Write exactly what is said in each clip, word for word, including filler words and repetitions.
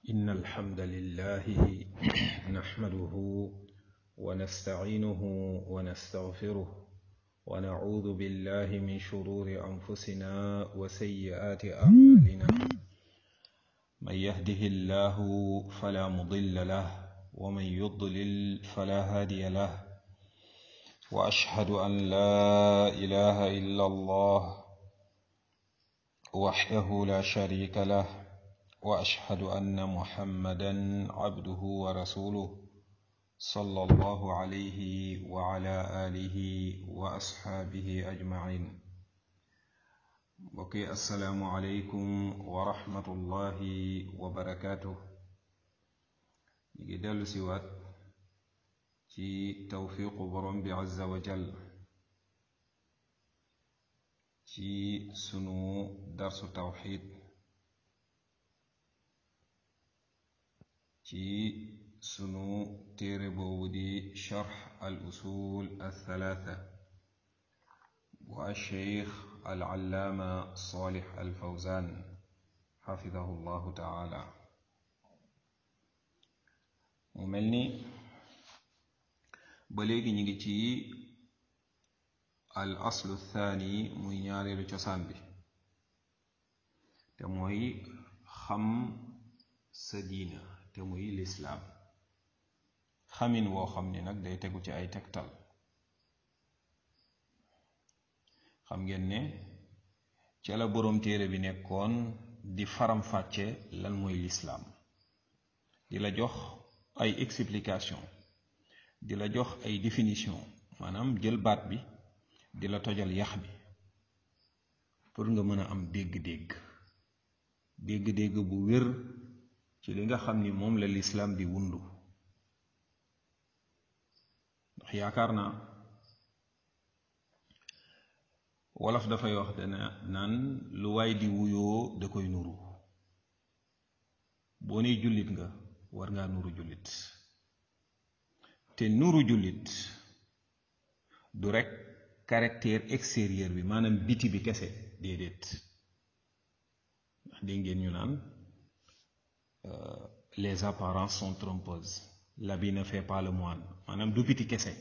إن الحمد لله نحمده ونستعينه ونستغفره ونعوذ بالله من شرور أنفسنا وسيئات أعمالنا من يهده الله فلا مضل له ومن يضلل فلا هادي له وأشهد أن لا إله إلا الله وحده لا شريك له وأشهد أن محمدا عبده ورسوله صلى الله عليه وعلى آله وأصحابه أجمعين. بقي السلام عليكم ورحمة الله وبركاته. يجدل سوات في توفيق برم عز وجل في سنو درس التوحيد ci sunu téere boobu di charx al usul althalatha bu alcheikh alallaama salih alfawzan xafidahu llahu taala. mu mel ni ba léegi ñu ngi ci al aslu thani muy ñaareelu cosaan bi te mooy xam sa diina te muy lislaam, xamin woo xam ni nag day tegu ci ay tegtal. xam ngeen ne ca la boroom téere bi nekkoon di faram-fàcce lan mooy lislaam, di la jox ay explication, di la jox ay définition, maanaam jël baat bi di la tojal yax bi pour nga mën a am dégg-dégg dégg-dégg bu wér ci li nga xam ni moom la lislaam di wundu. ndax yaakaar naa wolof dafay wax dana naan lu waay di wuyoo da koy nuru. boo nee jullit nga war ngaa nuru jullit, te nuru jullit du rekk caractère extérieur bi, maanaam biti bi kese, déedéet. ndax dégg ngeen ñu naan Euh, les apparences sont trompeuses, l'habit ne fait pas le moine. maanaam du biti kese,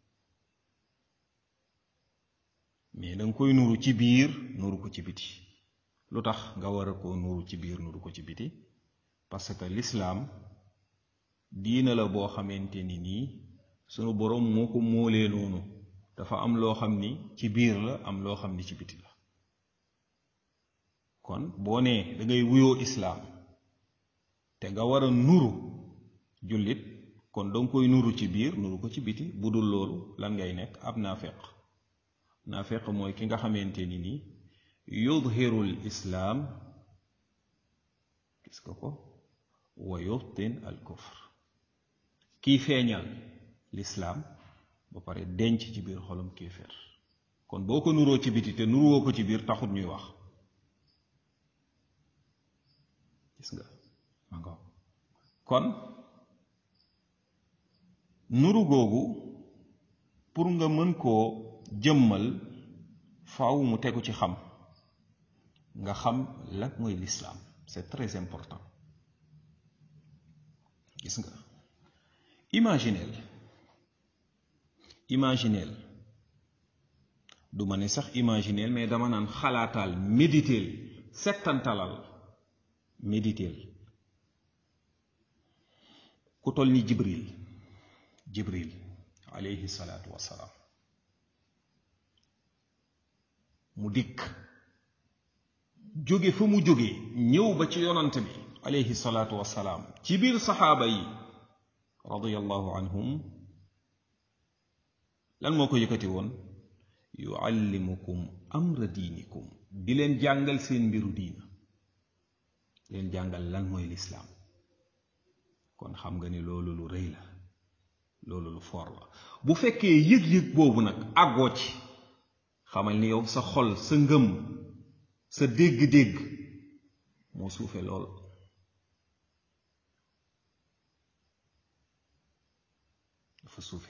mais danga koy nuru ci biir nuru ko ci biti. lu tax nga war a koo nuru ci biir nuru ko ci biti? parce que l'islam diina la boo xamante ni nii sunu boroom moo ko moolee noonu. dafa am loo xam ni ci biir la, am loo xam ni ci biti la. kon boo nee da ngay wuyoo islaam te nga war a nuru jullit, kon danga koy nuru ci biir nuru ko ci biti. bu dul loolu lan ngay nekk? ab naafeq. naafeq mooy ki nga xamante ni nii yudhirul islaam, gis nga ko, wa yubtin al kufr. kii feeñal lislaam ba pare denc ci biir xolam kéeféer. kon boo ko nuroo ci biti te nuruwoo ko ci biir taxut ñuy wax. gis nga kon nuru googu pour nga mën koo jëmmal faaw mu tegu ci xam. nga xam lan mooy lislaam, c'est très important. gis nga imagineel imagineel du ma ne sax imagineel, mais dama naan xalaataal, méditeel, settantalal, méditeel. ku toll ni jibril jibril alayhi salaatu wassalaam mu dikk jóge fa mu jóge ñëw ba ci yonant bi alayhi salaatu wassalaam ci biir saxaaba yi radiyallahu anhum. lan moo ko yëkkati woon? yuallimukum amra diinikum, di leen jàngal seen mbiru diina, di leen jàngal lan mooy lislaam. kon xam nga ni loolu lu rëy la, loolu lu foor la. bu fekkee yëg-yëg boobu nag àggoo ci, xamal ni yow sa xol, sa ngëm, sa dégg-dégg moo suufe lool. dafa suufe.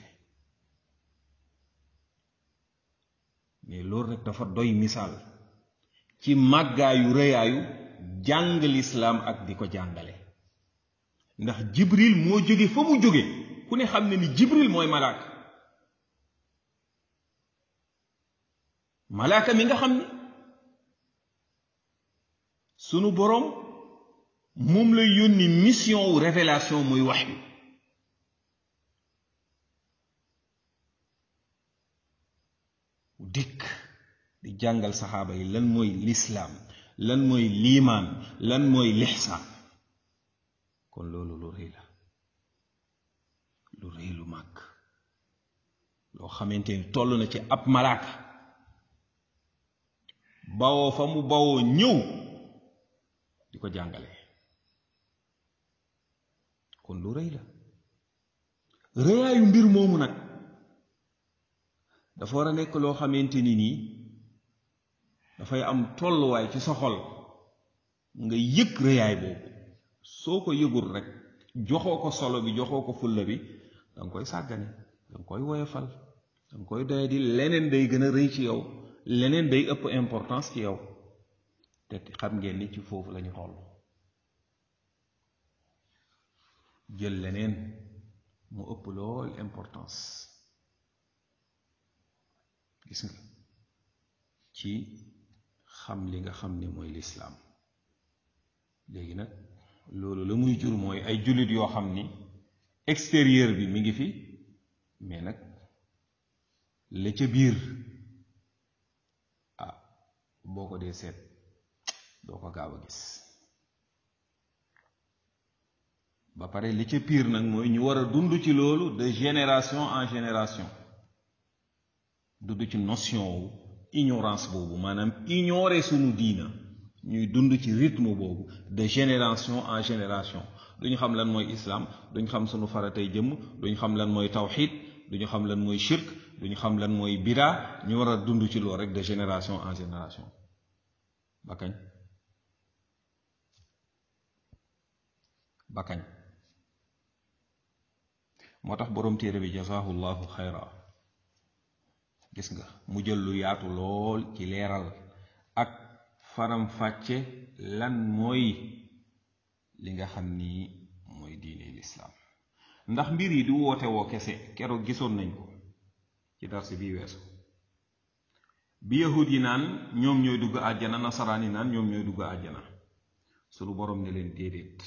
mais loolu rek dafa doy misaal ci màggaayu rëyaayu jàng lislaam ak di ko jàngale. ndax jibril moo jóge fa mu jóge ku ne xam ne ni jibril mooy malaaka malaaka mi nga xam ne sunu boroom moom lay yónni mission wu révélation muy wahyu dikk di jàngal saxaaba yi lan mooy lislaam lan mooy liimaan lan mooy lixsaan kon loolu lu rëy la lu rëy lu màgg loo xamante ni toll na ci ab malaaka bawoo fa mu bawoo ñëw di ko jàngale kon lu rëy la rëyaayu mbir moomu nag dafa war a nekk loo xamante ni nii dafay am tolluwaay ci sa xol nga yëg rëyaay boobu soo ko yëgul rek joxoo ko solo bi joxoo ko fulla bi danga koy sàggane danga koy woyofal danga koy doye di leneen day gën a rëy ci yow leneen day ëpp importance ci yow te xam ngeen ni ci foofu lañu toll jël leneen mu ëpp lool importance gis nga ci xam li nga xam ni mooy lislaam léegi nag loolu la muy jur mooy ay jullit yoo xam ni extérieur bi mi ngi fi mais nag la ca biir ah boo ko dee seet doo ko gaaw a gis ba pare li ca biir nag mooy ñu war a dund ci loolu de génération en génération dund ci notion wu ignorance boobu maanaam ignorer sunu diina ñuy dund ci rythme boobu de génération en génération duñu xam lan mooy islam duñu xam sunu faratay jëmm duñu xam lan mooy tawxid duñu xam lan mooy shirk duñu xam lan mooy bidaa ñu war a dund ci loolu rek de génération en génération ba kañ ba kañ moo tax boroom téere bi jazaahu llahu xayra gis nga mu jël lu yaatu lool ci leeral ak faram fàcce lan mooy li nga xam ni mooy diine lislaam ndax mbir yi du woote woo kese keroog gisoon nañ ko ci darsi bi weesu bi yahud yi naan ñoom ñooy dugg àjjana nasaraan yi naan ñoom ñooy dugg àjjana sunu boroom ne leen déedéet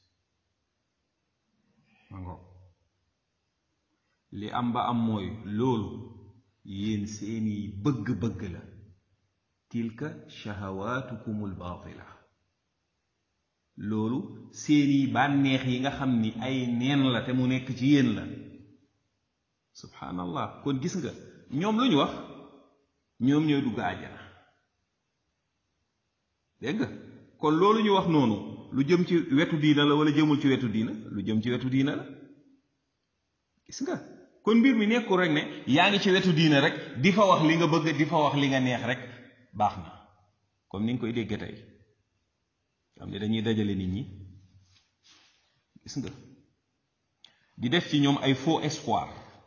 mango li am ba am mooy loolu yéen seeni bëgg-bëgg la tilka shahawaatukumul baatila loolu seeni bànneex yi nga xam ni ay neen la te mu nekk ci yéen la subhaanallah kon gis nga ñoom lu ñu wax ñoom ñooy dugg àjjana dégg nga kon loolu ñu wax noonu lu jëm ci wetu diina la wala jëmul ci wetu diina lu jëm ci wetu diina la gis nga kon mbir mi nekkul rek ne yaa ngi ci wetu diina rek di fa wax li nga bëgg di fa wax li nga neex rek baax na comme ni nga koy dégg tey xam ne dañuy dajale nit ñi gis nga di def ci ñoom ay faux espoir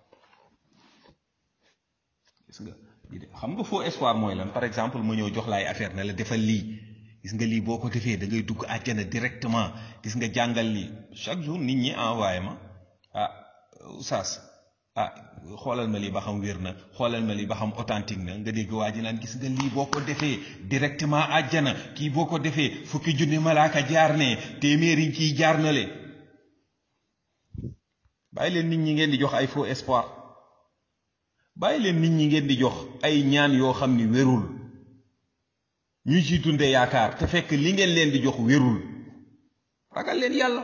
gis nga di def xam nga faux espoir mooy lan par exemple ma ñëw jox la ay affaire ne la defal lii gis nga lii boo ko defee da ngay dugg àjjana directement gis nga jàngal lii chaque jour nit ñi envoyé ma ah oustaz ah xoolal ma lii ba xam wér na xoolal ma lii ba xam authentique na nga dégg waa ji naan gis nga lii boo ko defee directement àjjana kii boo ko defee fukki junni malaaka jaar ne téeméeri ciy jaar na le bàyyi leen nit ñi ngeen di jox ay faux espoir bàyyi leen nit ñi ngeen di jox ay ñaan yoo xam ni wérul ñu ciy tunde yaakaar te fekk li ngeen leen di jox wérul ragal leen yàlla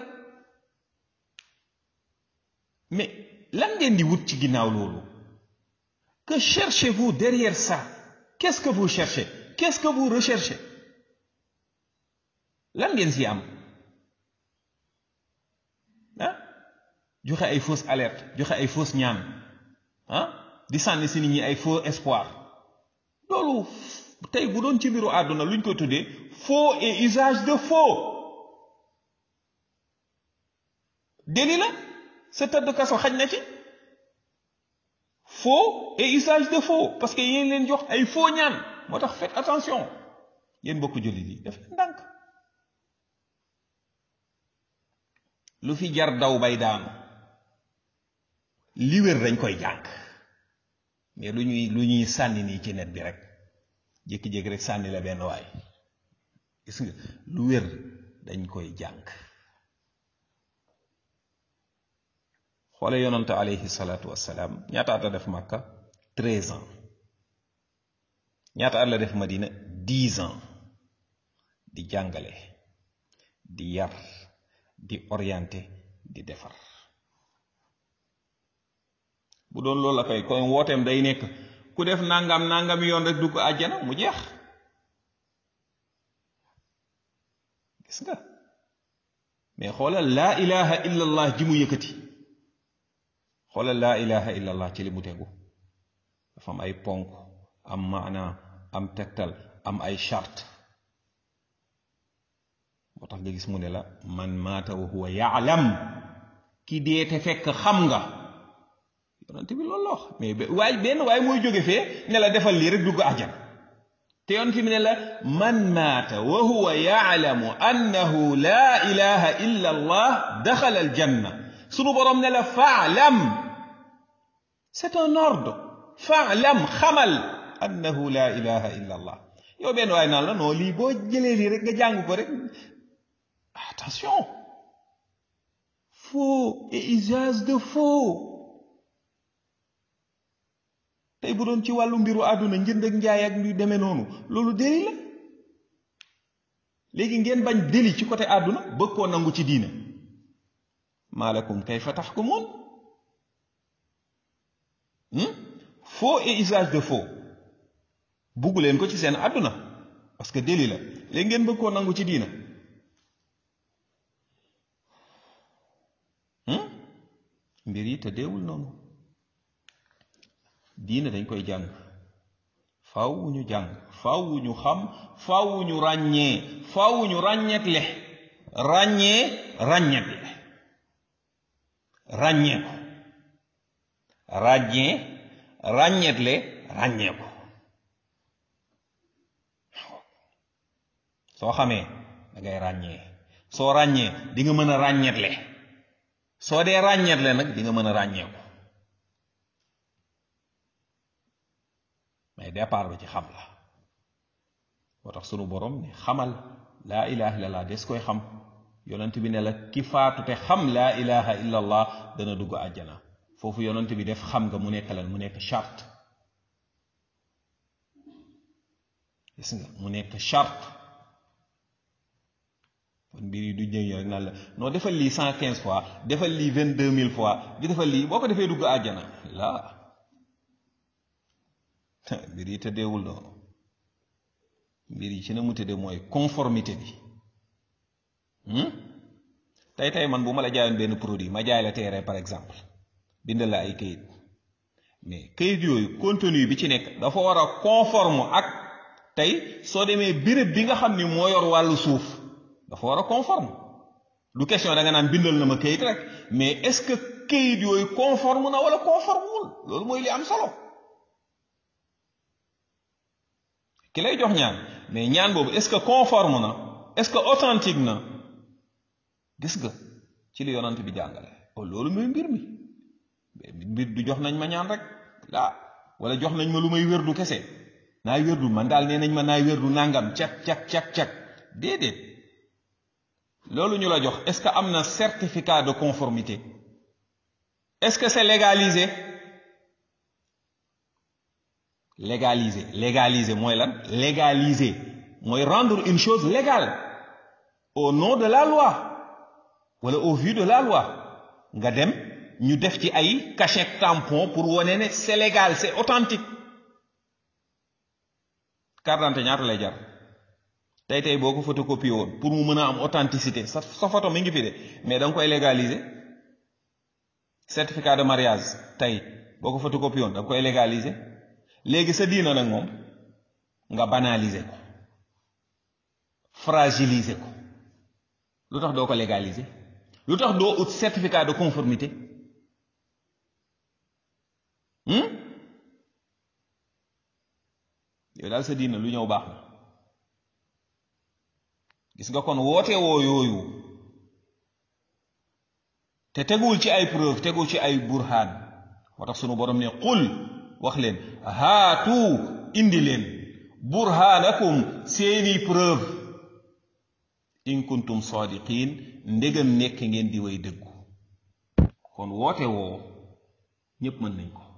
mais lan ngeen di wut ci ginnaaw loolu que cherchez-vous derrière ça qu'est-ce que vous cherchez qu'est-ce que vous recherchez lan ngeen si am ah joxe ay fausse alerte joxe ay fausse ñaan ah di sànni si nit ñi ay faux espoir loolu tey bu doon ci mbiru àdduna luñ koy tuddee faux et usage de faux délit la sa tëdd kaso xaj na ci faux et usage de faux parce que yéen leen jox ay faux ñaan moo tax faites attention yéen bokk jullit yi def ndànk lu fi jar daw bay daanu li wér dañ koy jàng mais lu ñuy lu ñuy sànni nii ci net bi rek jékki-jékki rek sànni la benn waay gis nga lu wér dañ koy jàng. xoole yonante alayhi salaatu wassalaam ñaata at la def Makka treize ans ñaata at la def Madina dix ans di jàngale di yar di orienté di defar. bu doon loolu la koy kon wooteem day nekk ku def nangam nangam yoon rek dugg àjjana mu jeex. gis nga mais xoolal laa ilaha illa allah ji mu yëkkati xoolal laa ilaha illa allah ci li mu tegu dafa am ay ponk am maana am tegtal am ay charte moo tax nga gis mu ne la man maata wa huwa yaalam ki dee te fekk xam nga yonent bi loolu la wax mais waaye benn waaye mooy jóge fee ne la defal lii rek dugg àjjana te yonent bi ne la man maata wa huwa yaalamu annahu laa ilaha illa allah daxala aljanna sunu boroom ne la faalam c'est un ordre faalam xamal annahu laa ilaha illa allah yow benn waaye naan la non lii boo jëlee lii rek nga jàng ko rek attention faux et usage de faux. tey bu doon ci wàllu mbiru àdduna njënd ak njaay ak lu demee noonu loolu déli la léegi ngeen bañ déli ci côté àdduna bëgg koo nangu ci diina maalakum kayfa taxkumuun faux et usage de faux bugg leen ko ci seen àdduna parce que déli la léegi ngeen bëgg koo nangu ci diina mbir yi te deewul noonu. diina dañ koy jàng faaw ñu jàng faaw ñu xam faaw ñu ràññee faaw ñu ràññeetle ràññee ràññeetle ràññee ko ràññee ràññeetle ràññee ko soo xamee da ngay ràññee soo ràññee di nga mën a ràññeetle soo dee ràññeetle nag di nga mën a ràññee ko mais départ ba ci xam la moo tax sunu borom ne xamal laa ilaha illa allah des koy xam yonent bi ne la ki faatu te xam laa ilaha illa allah dana dugg àjjana foofu yonent bi def xam nga mu nekk lan mu nekk charte gis nga mu nekk charte kon mbir yi du ñëw rek naan la non defal lii cent quinze fois defal lii vingt deux mille fois di defal lii boo ko defee dugg àjjana laa mbir yi tëddeewul noonu mbir yi ci na mu tëddee mooy conformité bi tey tey man bu ma la jaayoon benn produit ma jaay la terrain par exemple bindal la ay kayit mais kayit yooyu contenu bi ci nekk dafa war a conforme ak tey soo demee béréb bi nga xam ni moo yor wàllu suuf dafa war a conforme du question da nga naan bindal na ma kayit rek mais est-ce que kayit yooyu conforme na wala conformewul loolu mooy li am solo. ki lay jox ñaan mais ñaan boobu est-ce que conforme na est-ce que authentique na gis nga ci li yonant bi jàngale loolu mooy mbir mi mbir du jox nañ ma ñaan rek laa wala jox nañ ma lu may wérdu kese naay wérdu man daal nee nañ ma naay wérdu nangam cak cak cak cak déedéet loolu ñu la jox est-ce que am na certificat de conformité est-ce que c'est légalisé légaliser légaliser mooy lan légaliser mooy rendre une chose légale au nom de la loi wala au vu de la loi nga dem ñu def ci ay cachet tampon pour wane ne c'est légal c'est authentique carte d'identité ñaata lay jar tey tey boo ko photocopie woon pour mu mën a am authenticité sa sa photo mi ngi fi de mais da nga koy légaliser certificat de mariage tey boo ko photocopie woon da nga koy légaliser léegi sa diina nag moom nga banaliser ko fragiliser ko lu tax doo ko légaliser lu tax doo ut certificat de conformité yow daal sa diina lu ñëw baax na gis nga kon woote woo yooyu te teguwul ci ay preuve teguwul ci ay burhaan moo tax sunu borom ne qul wax leen haatu indi leen burhaanakum seeni preuve in kuntum sadiqin ndegam nekk ngeen di way dëggu kon woote woo ñépp mën nañ ko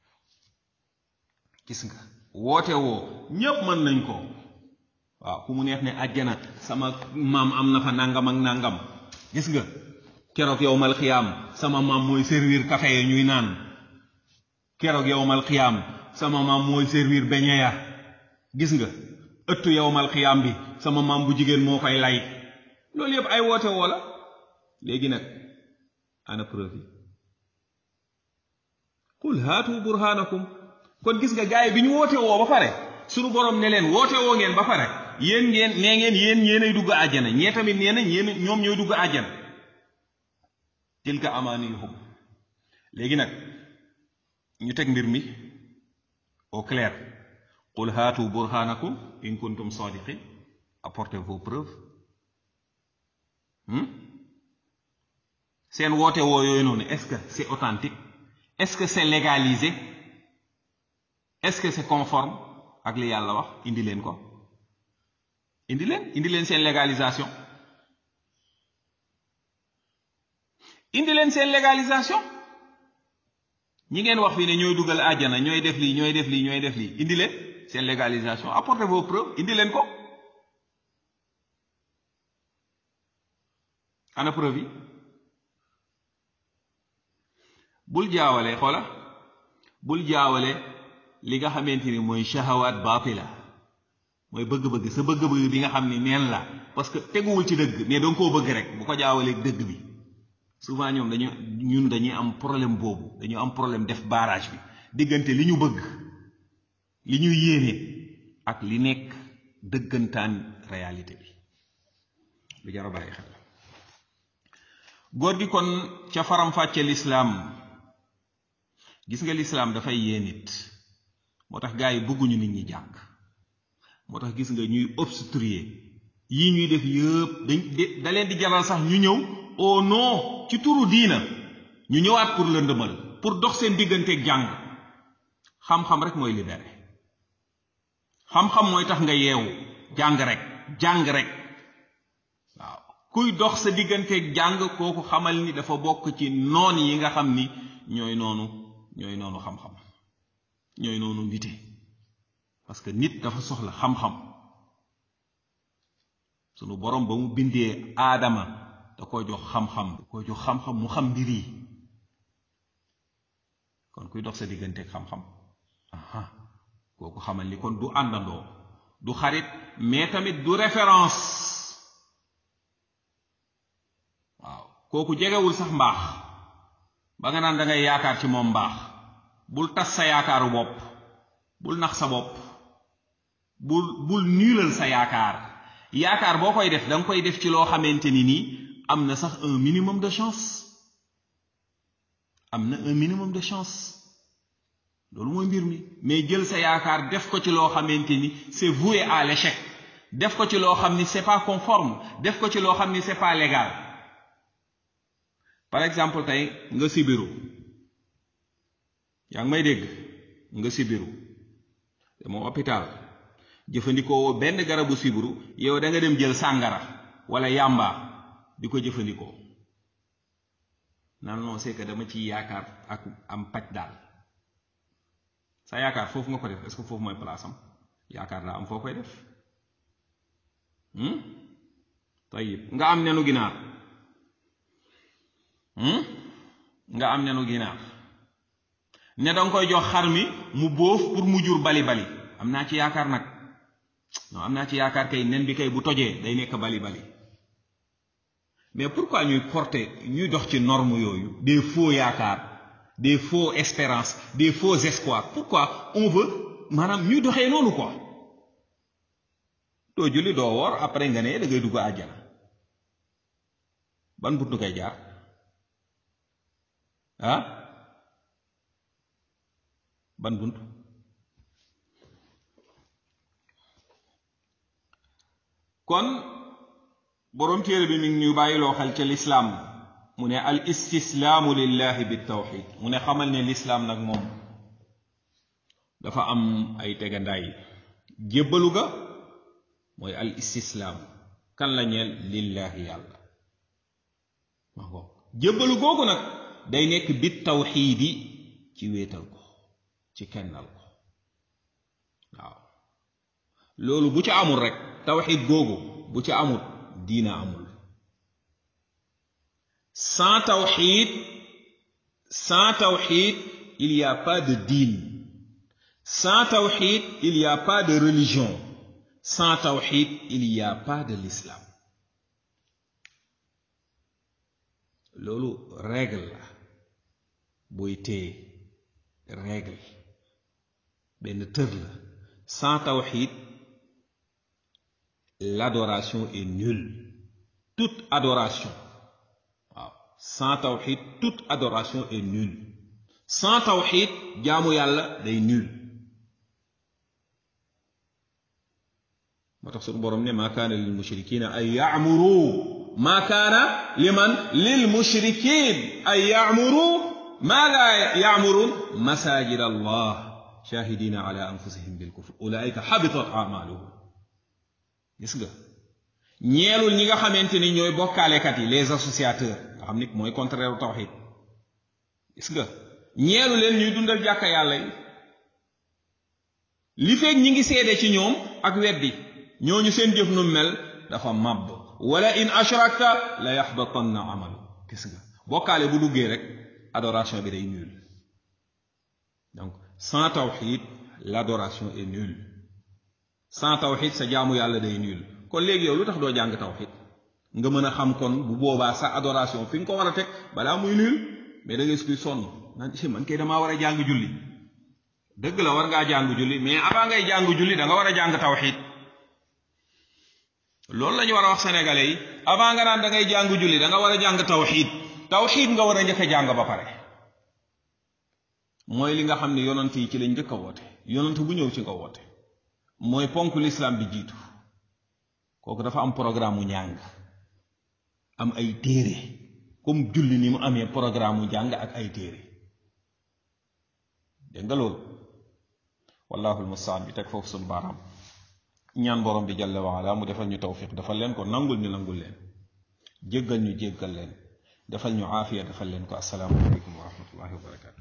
gis nga woote woo ñépp mën nañ ko waaw ku mu neex ne àjjana sama maam am na fa nangam ak nangam gis nga keroog yowmal xiyaam sama maam mooy servir café yi ñuy naan keroog yowmal xiyaam sama maam mooy servir beñe ya gis nga ëttu yowmal xiyaam bi sama maam bu jigéen moo koy lay loolu yëpp ay woote woo la léegi nag ana preuve yi qul haatu burhanakum kon gis nga gaay bi ñu woote woo ba pare sunu borom ne leen woote woo ngeen ba pare yéen ngeen nee ngeen yéen yéenay dugg àjjana ñee tamit nee nañ yéen ñoom ñooy dugg àjjana tilka amaniyuhum léegi nag ñu teg mbir mi au clair qul haatu burhanakum in kuntum sadiqin apportez vos preuves seen woote woo yooyu noonu est-ce que c'est authentique est-ce que c'est légalisé est-ce que c'est conforme ak li yàlla wax indi leen ko indi leen indi leen seen légalisation indi leen seen légalisation ñi ngeen wax fii ne ñooy dugal àjjana ñooy def lii ñooy def lii ñooy def lii indi leen seen légalisation apportez vos preuves indi leen ko ana preuve yi bul jaawale xoola bul jaawale li nga xamante ni mooy shahawaat baatila mooy bëgg-bëgg sa bëgg-bëgg bi nga xam ni neen la parce que teguwul ci dëgg mais danga koo bëgg rek bu ko jaawaleeg dëgg bi souvent ñoom dañu ñun dañuy am problème boobu dañu am problème def barrage bi diggante li ñu bëgg li ñu yéene ak li nekk dëggantaan réalité bi lu jar a bàyyi xel góor gi kon ca faram-fàcce lislaam gis nga lislaam dafay yee nit moo tax gaa yi bëgguñu nit ñi jàng moo tax gis nga ñuy obstruer yii ñuy def yëpp dañ da leen di jaral sax ñu ñëw au nom ci turu diina ñu ñëwaat pour lëndëmal pour dox seen digganteeg jàng xam-xam rek mooy libéré xam-xam mooy tax nga yeewu jàng rek jàng rek waaw kuy dox sa digganteeg jàng kooku xamal ni dafa bokk ci noon yi nga xam ni ñooy noonu ñooy noonu xam-xam ñooy noonu nite parce que nit dafa soxla xam-xam sunu borom ba mu bindee aadama da ko jox xam-xam da ko jox xam-xam mu xam mbir yi kon kuy dox sa digganteeg xam-xam aha kooku xamal ni kon du àndandoo du xarit mais tamit du référence waaw kooku jegewul sax mbaax ba nga naan da ngay yaakaar ci moom mbaax bul tas sa yaakaaru bopp bul nax sa bopp bul bul niilal sa yaakaar yaakaar boo koy def danga koy def ci loo xamante ni nii am na sax un minimum de chance am na un minimum de chance loolu mooy mbir mi mais jël sa yaakaar def ko ci loo xamante ni c'est voué à l'échec def ko ci loo xam ni c'est pas conforme def ko ci loo xam ni c'est pas légal par exemple tey nga sibiru yaa ngi may dégg nga sibiru te moom hôpital jëfandikoo benn garabu sibiru yow da nga dem jël sàngara wala yàmba di ko jëfandikoo nan non c'est que dama ci yaakaar ak am paj daal sa yaakaar foofu nga ko def est-ce que foofu mooy place am yaakaar daa am foo koy def tayib nga am nenu ginaar nga am nenu ginaar ne danga koy jox xar mi mu bóof pour mu jur bali bali am naa ci yaakaar nag non am naa ci yaakaar kay nen bi kay bu tojee day nekk bali bali mais pourquoi ñuy porter ñuy dox ci norme yooyu des faux yaakaar des faux espérances des faux espoirs pourquoi on veut maanaam ñuy doxee noonu quoi doo julli doo woor après nga ne da ngay dugg àjjana ban buntu ngay jaar ah ban buntu kon borom téere bi mi ngi ñu bàyyiloo xel ca lislaam mu ne al istislaamu lillahi bi tawxid mu ne xamal ne lislaam nag moom dafa am ay tegandaay jébbalu ga mooy al istislaam kan la ñeel lillahi yàlla ma ko jébbalu googu nag day nekk bi tawxiidi ci wéetal ko ci kennal ko waaw loolu bu ci amul rek tawxiid googu bu ci amul diina amul sans tawxiid sans tawxiid il y a pas de dîne sans tawxiid il y a pas de religion sans tawxiid il y a pas de l'islam loolu règle la booy téye règle benn tër la sans tawxiid l'adoration est nulle toute adoration waaw sans tawxiid toute adoration est nulle sans tawxiid jaamu yàlla day nul moo tax suñu boroom ne maa kaana lil mushrikiina ay ya'muru maa kaana liman lil mushrikiin ay ya'muru maa laa ya'muruun masaajid allah shaahidiina ala anfusihim bil kufr ulaa'ika habitat a'maaluhum gis nga ñeelul ñi nga xamante ni ñooy bokkaalekat yi les associateurs nga xam ni mooy contraire tawxiid gis nga ñeelu leen ñuy dundal jàkka yàlla yi li fekk ñi ngi seede ci ñoom ak weddi ñooñu seen jëf nu mel dafa màbb wala in ashrakta la yaxbatanna amalu gis nga bokkaale bu duggee rek adoration bi day nul donc sans tawxiid l'adoration est nulle sans tawxiid sa jaamu yàlla day nul kon léegi yow lu tax doo jàng tawxiid nga mën a xam kon bu boobaa sa adoration fi nga ko war a teg balaa muy nul mais da ngay suy sonn naan si man kay damaa war a jàng julli dëgg la war ngaa jàng julli mais avant ngay jàng julli da nga war a jàng tawxiid loolu la ñu war a wax sénégalais yi avant nga naan da ngay jàng julli da nga war a jàng tawxiid tawxiid nga war a njëkk a jàng ba pare mooy li nga xam ne yonant yi ci lañ njëkk a woote yonant bu ñëw ci nga woote mooy ponk l'islam bi jiitu kooku dafa am programme mu njàng am ay téere comme julli ni mu amee programme mu njàng ak ay téere dégg nga loolu wallaahu almustaan bi teg foofu suñu baaraam ñaan borom bi jalla wa ala mu defal ñu tawfiq defal leen ko nangul ñu nangul leen jéggal ñu jéggal leen defal ñu aafiya defal leen ko assalaamu aleykum wa rahmatullahi wa barakatu